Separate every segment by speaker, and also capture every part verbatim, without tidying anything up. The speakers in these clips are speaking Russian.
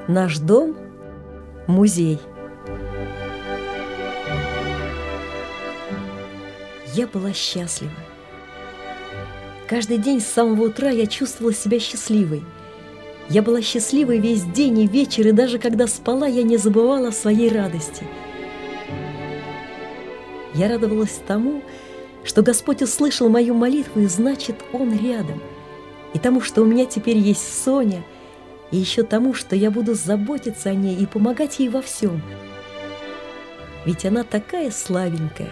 Speaker 1: Наш дом – музей. Я была счастлива. Каждый день с самого утра я чувствовала себя счастливой. Я была счастливой весь день и вечер, и даже когда спала, я не забывала о своей радости. Я радовалась тому, что Господь услышал мою молитву, и значит, Он рядом. И тому, что у меня теперь есть Соня, и еще тому, что я буду заботиться о ней и помогать ей во всем. Ведь она такая славенькая.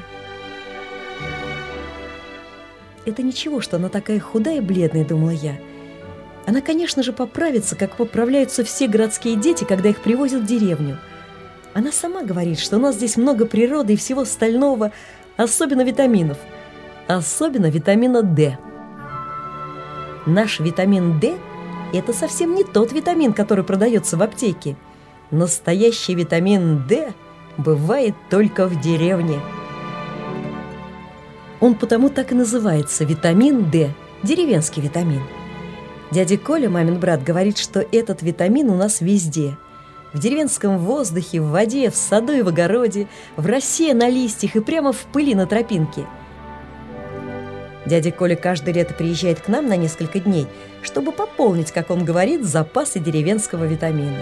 Speaker 1: Это ничего, что она такая худая и бледная, думала я. Она, конечно же, поправится, как поправляются все городские дети, когда их привозят в деревню. Она сама говорит, что у нас здесь много природы и всего остального, особенно витаминов. Особенно витамина D. Наш витамин D – это совсем не тот витамин, который продается в аптеке. Настоящий витамин D бывает только в деревне. Он потому так и называется – витамин D, деревенский витамин. Дядя Коля, мамин брат, говорит, что этот витамин у нас везде. В деревенском воздухе, в воде, в саду и в огороде, в росе на листьях и прямо в пыли на тропинке. Дядя Коля каждое лето приезжает к нам на несколько дней, чтобы пополнить, как он говорит, запасы деревенского витамина.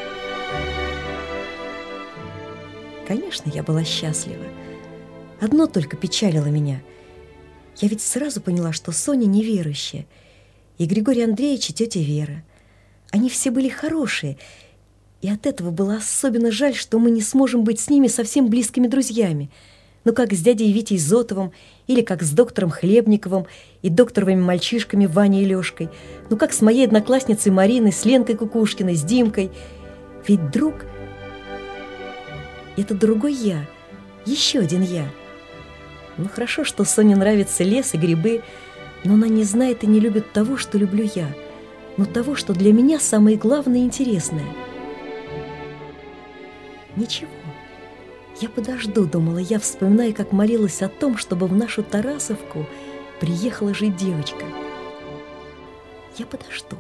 Speaker 1: Конечно, я была счастлива. Одно только печалило меня. Я ведь сразу поняла, что Соня неверующая, и Григорий Андреевич, и тетя Вера. Они все были хорошие, и от этого было особенно жаль, что мы не сможем быть с ними совсем близкими друзьями, ну как с дядей Витей Зотовым, или как с доктором Хлебниковым и докторовыми мальчишками Ваней и Лёшкой, ну как с моей одноклассницей Мариной, с Ленкой Кукушкиной, с Димкой. Ведь друг – это другой я, еще один я. Ну хорошо, что Соне нравится лес и грибы, но она не знает и не любит того, что люблю я, но того, что для меня самое главное и интересное. Ничего. «Я подожду», — думала я, вспоминая, как молилась о том, чтобы в нашу Тарасовку приехала жить девочка. «Я подожду».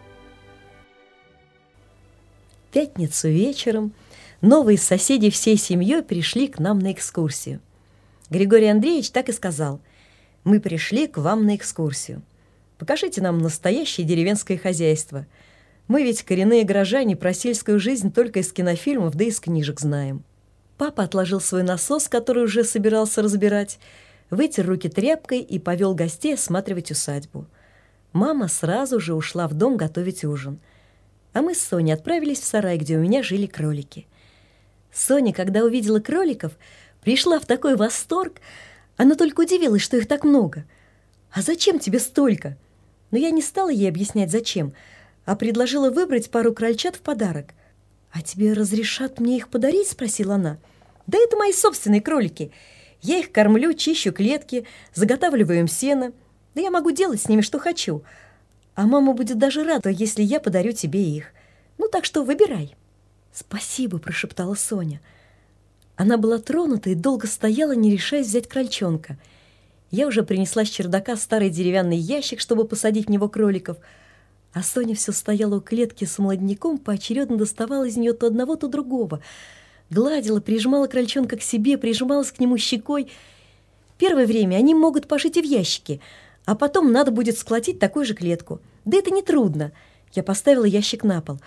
Speaker 1: В пятницу вечером новые соседи всей семьей пришли к нам на экскурсию. Григорий Андреевич так и сказал: «Мы пришли к вам на экскурсию. Покажите нам настоящее деревенское хозяйство. Мы ведь коренные горожане, про сельскую жизнь только из кинофильмов да из книжек знаем». Папа отложил свой насос, который уже собирался разбирать, вытер руки тряпкой и повел гостей осматривать усадьбу. Мама сразу же ушла в дом готовить ужин. А мы с Соней отправились в сарай, где у меня жили кролики. Соня, когда увидела кроликов, пришла в такой восторг. Она только удивилась, что их так много. «А зачем тебе столько?» Но я не стала ей объяснять, зачем, а предложила выбрать пару крольчат в подарок. «А тебе разрешат мне их подарить?» – спросила она. «Да это мои собственные кролики. Я их кормлю, чищу клетки, заготавливаю им сено. Да я могу делать с ними, что хочу. А мама будет даже рада, если я подарю тебе их. Ну, так что выбирай». «Спасибо», – прошептала Соня. Она была тронута и долго стояла, не решаясь взять крольчонка. Я уже принесла с чердака старый деревянный ящик, чтобы посадить в него кроликов, а Соня все стояла у клетки с молодняком, поочередно доставала из нее то одного, то другого. Гладила, прижимала крольчонка к себе, прижималась к нему щекой. Первое время они могут пожить и в ящике, а потом надо будет сколотить такую же клетку. Да это нетрудно. Я поставила ящик на пол.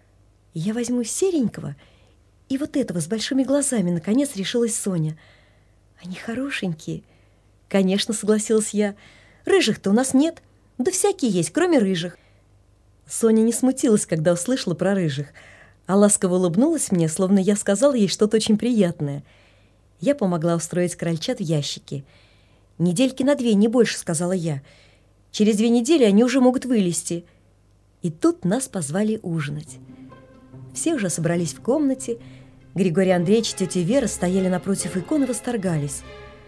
Speaker 1: Я возьму серенького и вот этого с большими глазами, наконец решилась Соня. Они хорошенькие. Конечно, согласилась я. Рыжих-то у нас нет. Да всякие есть, кроме рыжих. Соня не смутилась, когда услышала про рыжих, а ласково улыбнулась мне, словно я сказала ей что-то очень приятное. Я помогла устроить крольчат в ящике. «Недельки на две, не больше», — сказала я. «Через две недели они уже могут вылезти». И тут нас позвали ужинать. Все уже собрались в комнате. Григорий Андреевич и тетя Вера стояли напротив икон и восторгались.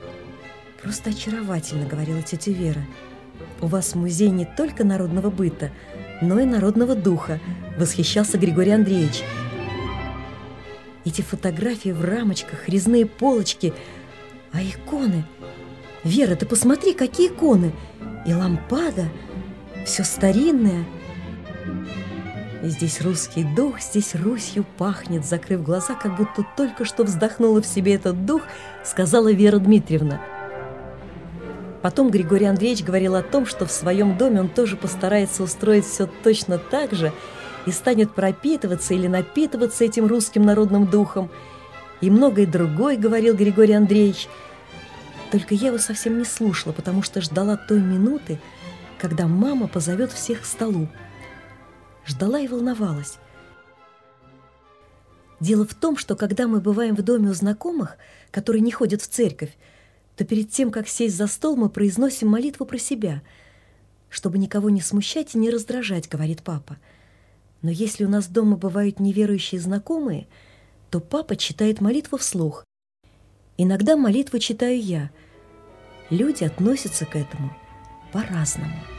Speaker 1: «Просто очаровательно», — говорила тетя Вера. «У вас музей не только народного быта, но и народного духа», — восхищался Григорий Андреевич. «Эти фотографии в рамочках, резные полочки, а иконы... Вера, ты посмотри, какие иконы! И лампада, все старинное». Здесь русский дух, здесь Русью пахнет, закрыв глаза, как будто только что вздохнула в себе этот дух, сказала Вера Дмитриевна. Потом Григорий Андреевич говорил о том, что в своем доме он тоже постарается устроить все точно так же и станет пропитываться или напитываться этим русским народным духом. И многое другое говорил Григорий Андреевич. Только я его совсем не слушала, потому что ждала той минуты, когда мама позовет всех к столу. Ждала и волновалась. Дело в том, что когда мы бываем в доме у знакомых, которые не ходят в церковь, то перед тем, как сесть за стол, мы произносим молитву про себя, чтобы никого не смущать и не раздражать, говорит папа. Но если у нас дома бывают неверующие знакомые, то папа читает молитву вслух. Иногда молитву читаю я. Люди относятся к этому по-разному.